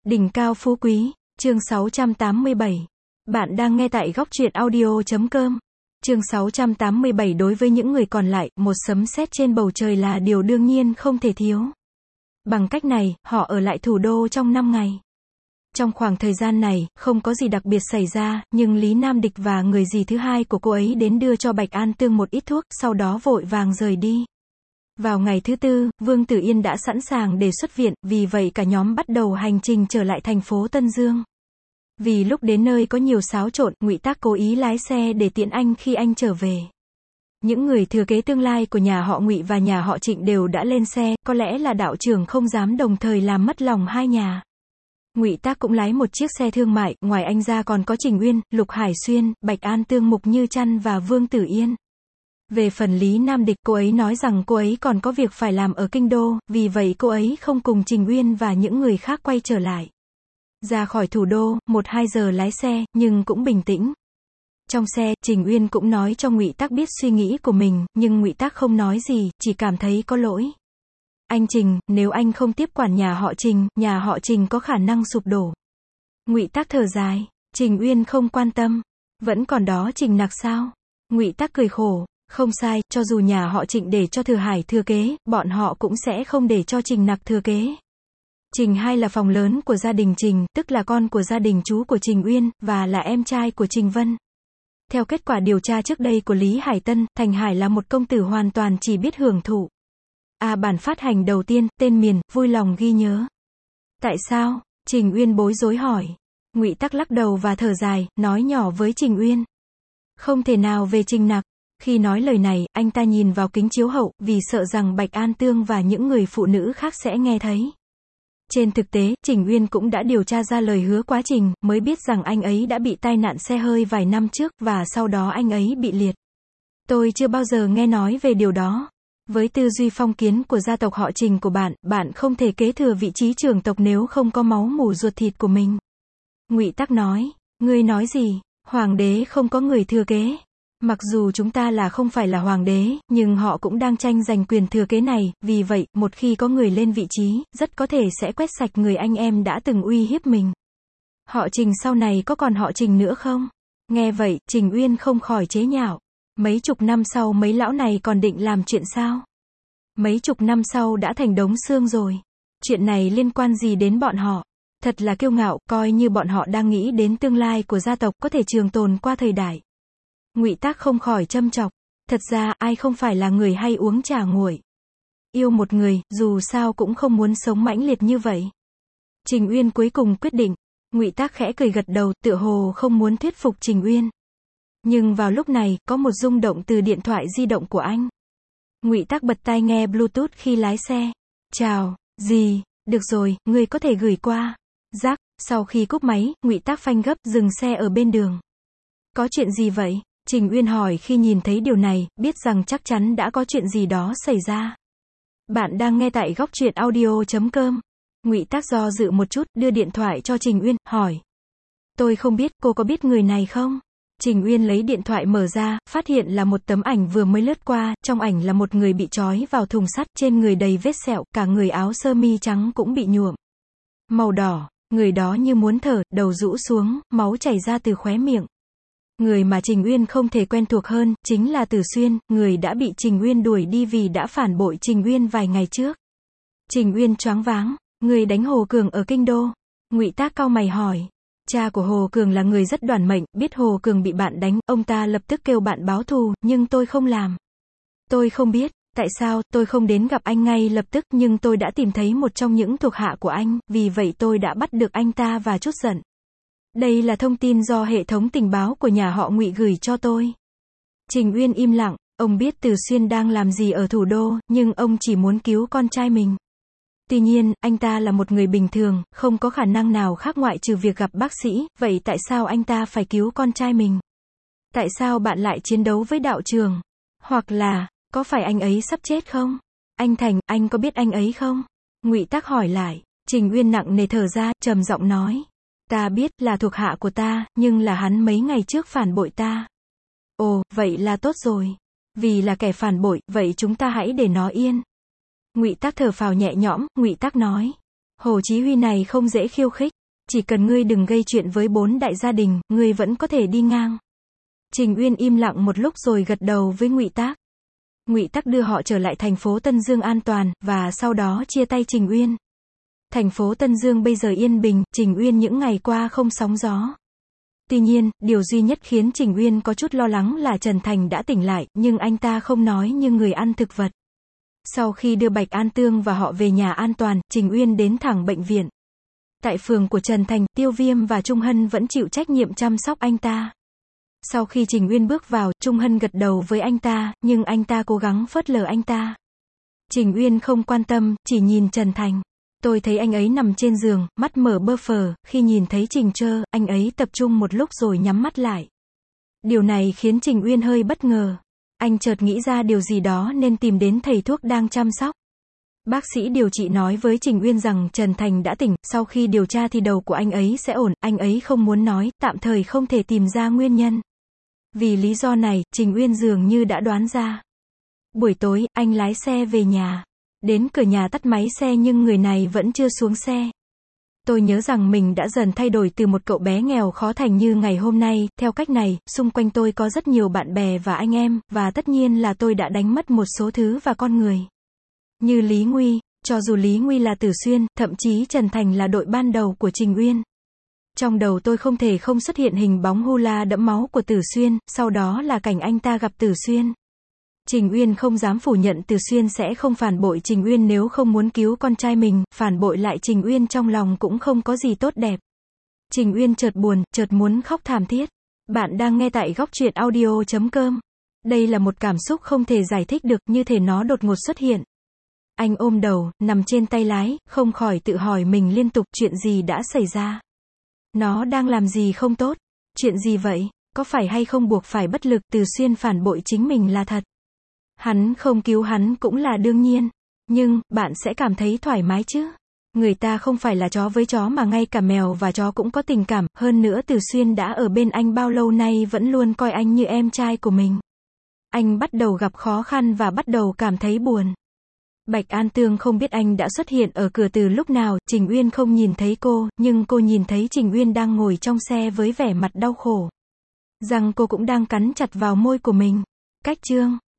Đỉnh cao phú quý, chương 687. Bạn đang nghe tại góc truyện audio.com. Chương 687. Đối với những người còn lại, một sấm sét trên bầu trời là điều đương nhiên không thể thiếu. Bằng cách này, họ ở lại thủ đô trong 5 ngày. Trong khoảng thời gian này, không có gì đặc biệt xảy ra, nhưng Lý Nam Địch và người dì thứ hai của cô ấy đến đưa cho Bạch An Tương một ít thuốc, sau đó vội vàng rời đi. Vào ngày thứ tư, Vương Tử Yên đã sẵn sàng để xuất viện, vì vậy cả nhóm bắt đầu hành trình trở lại thành phố Tân Dương. Vì lúc đến nơi có nhiều xáo trộn, Ngụy Tác cố ý lái xe để tiễn anh khi anh trở về. Những người thừa kế tương lai của nhà họ Ngụy và nhà họ Trịnh đều đã lên xe, có lẽ là đạo trưởng không dám đồng thời làm mất lòng hai nhà. Ngụy Tác cũng lái một chiếc xe thương mại, ngoài anh ra còn có Trình Uyên, Lục Hải Xuyên, Bạch An Tương, Mục Như Trăn và Vương Tử Yên. Về phần Lý Nam Địch, cô ấy nói rằng cô ấy còn có việc phải làm ở kinh đô, vì vậy cô ấy không cùng Trình Uyên và những người khác quay trở lại. Ra khỏi thủ đô, 1-2 giờ lái xe, nhưng cũng bình tĩnh. Trong xe, Trình Uyên cũng nói cho Ngụy Tác biết suy nghĩ của mình, nhưng Ngụy Tác không nói gì, chỉ cảm thấy có lỗi. Anh Trình, nếu anh không tiếp quản nhà họ Trình có khả năng sụp đổ. Ngụy Tác thở dài. Trình Uyên không quan tâm. Vẫn còn đó Trình Nặc sao? Ngụy Tác cười khổ. Không sai, cho dù nhà họ Trịnh để cho Thừa Hải thừa kế, bọn họ cũng sẽ không để cho Trình Nặc thừa kế. Trình Hai là phòng lớn của gia đình Trình, tức là con của gia đình chú của Trình Uyên, và là em trai của Trình Vân. Theo kết quả điều tra trước đây của Lý Hải Tân, Thành Hải là một công tử hoàn toàn chỉ biết hưởng thụ. Bản phát hành đầu tiên, tên miền, vui lòng ghi nhớ. Tại sao? Trình Uyên bối rối hỏi. Ngụy Tác lắc đầu và thở dài, nói nhỏ với Trình Uyên. Không thể nào về Trình Nặc. Khi nói lời này, anh ta nhìn vào kính chiếu hậu, vì sợ rằng Bạch An Tương và những người phụ nữ khác sẽ nghe thấy. Trên thực tế, Trình Uyên cũng đã điều tra ra lời hứa quá trình, mới biết rằng anh ấy đã bị tai nạn xe hơi vài năm trước, và sau đó anh ấy bị liệt. Tôi chưa bao giờ nghe nói về điều đó. Với tư duy phong kiến của gia tộc họ Trình của bạn không thể kế thừa vị trí trưởng tộc nếu không có máu mủ ruột thịt của mình. Ngụy Tác nói. Ngươi nói gì? Hoàng đế không có người thừa kế. Mặc dù chúng ta là không phải là hoàng đế, nhưng họ cũng đang tranh giành quyền thừa kế này, vì vậy, một khi có người lên vị trí, rất có thể sẽ quét sạch người anh em đã từng uy hiếp mình. Họ Trình sau này có còn họ Trình nữa không? Nghe vậy, Trình Uyên không khỏi chế nhạo. Mấy chục năm sau mấy lão này còn định làm chuyện sao? Mấy chục năm sau đã thành đống xương rồi. Chuyện này liên quan gì đến bọn họ? Thật là kiêu ngạo, coi như bọn họ đang nghĩ đến tương lai của gia tộc có thể trường tồn qua thời đại. Ngụy Tác không khỏi châm chọc. Thật ra, ai không phải là người hay uống trà nguội. Yêu một người, dù sao cũng không muốn sống mãnh liệt như vậy. Trình Uyên cuối cùng quyết định. Ngụy Tác khẽ cười gật đầu, tựa hồ không muốn thuyết phục Trình Uyên. Nhưng vào lúc này, có một rung động từ điện thoại di động của anh. Ngụy Tác bật tai nghe Bluetooth khi lái xe. Chào, dì, được rồi, ngươi có thể gửi qua. Rác, sau khi cúp máy, Ngụy Tác phanh gấp, dừng xe ở bên đường. Có chuyện gì vậy? Trình Uyên hỏi khi nhìn thấy điều này, biết rằng chắc chắn đã có chuyện gì đó xảy ra. Bạn đang nghe tại góc truyện audio.com. Ngụy Tác do dự một chút, đưa điện thoại cho Trình Uyên, hỏi. Tôi không biết, cô có biết người này không? Trình Uyên lấy điện thoại mở ra, phát hiện là một tấm ảnh vừa mới lướt qua, trong ảnh là một người bị trói vào thùng sắt, trên người đầy vết sẹo, cả người áo sơ mi trắng cũng bị nhuộm màu đỏ, người đó như muốn thở, đầu rũ xuống, máu chảy ra từ khóe miệng. Người mà Trình Uyên không thể quen thuộc hơn, chính là Từ Xuyên, người đã bị Trình Uyên đuổi đi vì đã phản bội Trình Uyên vài ngày trước. Trình Uyên choáng váng. Người đánh Hồ Cường ở kinh đô. Ngụy Tác cau mày hỏi. Cha của Hồ Cường là người rất đoản mệnh, biết Hồ Cường bị bạn đánh, ông ta lập tức kêu bạn báo thù, nhưng tôi không làm. Tôi không biết, tại sao, tôi không đến gặp anh ngay lập tức, nhưng tôi đã tìm thấy một trong những thuộc hạ của anh, vì vậy tôi đã bắt được anh ta và trút giận. Đây là thông tin do hệ thống tình báo của nhà họ Ngụy gửi cho tôi. Trình Uyên im lặng, ông biết Từ Xuyên đang làm gì ở thủ đô, nhưng ông chỉ muốn cứu con trai mình. Tuy nhiên, anh ta là một người bình thường, không có khả năng nào khác ngoại trừ việc gặp bác sĩ, vậy tại sao anh ta phải cứu con trai mình? Tại sao bạn lại chiến đấu với đạo trường? Hoặc là, có phải anh ấy sắp chết không? Anh Thành, anh có biết anh ấy không? Ngụy Tác hỏi lại. Trình Uyên nặng nề thở ra, trầm giọng nói. Ta biết, là thuộc hạ của ta, nhưng là hắn mấy ngày trước phản bội ta. Ồ, vậy là tốt rồi. Vì là kẻ phản bội, vậy chúng ta hãy để nó yên. Ngụy Tác thở phào nhẹ nhõm, Ngụy Tác nói. Hồ Chí Huy này không dễ khiêu khích. Chỉ cần ngươi đừng gây chuyện với 4 đại gia đình, ngươi vẫn có thể đi ngang. Trình Uyên im lặng một lúc rồi gật đầu với Ngụy Tắc. Ngụy Tắc đưa họ trở lại thành phố Tân Dương an toàn, và sau đó chia tay Trình Uyên. Thành phố Tân Dương bây giờ yên bình, Trình Uyên những ngày qua không sóng gió. Tuy nhiên, điều duy nhất khiến Trình Uyên có chút lo lắng là Trần Thành đã tỉnh lại, nhưng anh ta không nói như người ăn thực vật. Sau khi đưa Bạch An Tương và họ về nhà an toàn, Trình Uyên đến thẳng bệnh viện. Tại phường của Trần Thành, Tiêu Viêm và Trung Hân vẫn chịu trách nhiệm chăm sóc anh ta. Sau khi Trình Uyên bước vào, Trung Hân gật đầu với anh ta, nhưng anh ta cố gắng phớt lờ anh ta. Trình Uyên không quan tâm, chỉ nhìn Trần Thành. Tôi thấy anh ấy nằm trên giường, mắt mở bơ phờ, khi nhìn thấy Trình Trơ, anh ấy tập trung một lúc rồi nhắm mắt lại. Điều này khiến Trình Uyên hơi bất ngờ. Anh chợt nghĩ ra điều gì đó nên tìm đến thầy thuốc đang chăm sóc. Bác sĩ điều trị nói với Trình Uyên rằng Trần Thành đã tỉnh, sau khi điều tra thì đầu của anh ấy sẽ ổn, anh ấy không muốn nói, tạm thời không thể tìm ra nguyên nhân. Vì lý do này, Trình Uyên dường như đã đoán ra. Buổi tối, anh lái xe về nhà. Đến cửa nhà tắt máy xe nhưng người này vẫn chưa xuống xe. Tôi nhớ rằng mình đã dần thay đổi từ một cậu bé nghèo khó thành như ngày hôm nay, theo cách này, xung quanh tôi có rất nhiều bạn bè và anh em, và tất nhiên là tôi đã đánh mất một số thứ và con người. Như Lý Nguy, cho dù Lý Nguy là Tử Xuyên, thậm chí Trần Thành là đội ban đầu của Trình Uyên. Trong đầu tôi không thể không xuất hiện hình bóng hula đẫm máu của Tử Xuyên, sau đó là cảnh anh ta gặp Tử Xuyên. Trình Uyên không dám phủ nhận Tử Xuyên sẽ không phản bội Trình Uyên nếu không muốn cứu con trai mình, phản bội lại Trình Uyên trong lòng cũng không có gì tốt đẹp. Trình Uyên chợt buồn, chợt muốn khóc thảm thiết. Bạn đang nghe tại góc truyện audio.com. Đây là một cảm xúc không thể giải thích được, như thể nó đột ngột xuất hiện. Anh ôm đầu, nằm trên tay lái, không khỏi tự hỏi mình liên tục, chuyện gì đã xảy ra? Nó đang làm gì không tốt? Chuyện gì vậy? Có phải hay không buộc phải bất lực? Tử Xuyên phản bội chính mình là thật. Hắn không cứu hắn cũng là đương nhiên. Nhưng, bạn sẽ cảm thấy thoải mái chứ? Người ta không phải là chó với chó mà ngay cả mèo và chó cũng có tình cảm, hơn nữa Tử Xuyên đã ở bên anh bao lâu nay vẫn luôn coi anh như em trai của mình. Anh bắt đầu gặp khó khăn và bắt đầu cảm thấy buồn. Bạch An Tương không biết anh đã xuất hiện ở cửa từ lúc nào, Trình Uyên không nhìn thấy cô, nhưng cô nhìn thấy Trình Uyên đang ngồi trong xe với vẻ mặt đau khổ. Răng cô cũng đang cắn chặt vào môi của mình. Cách chương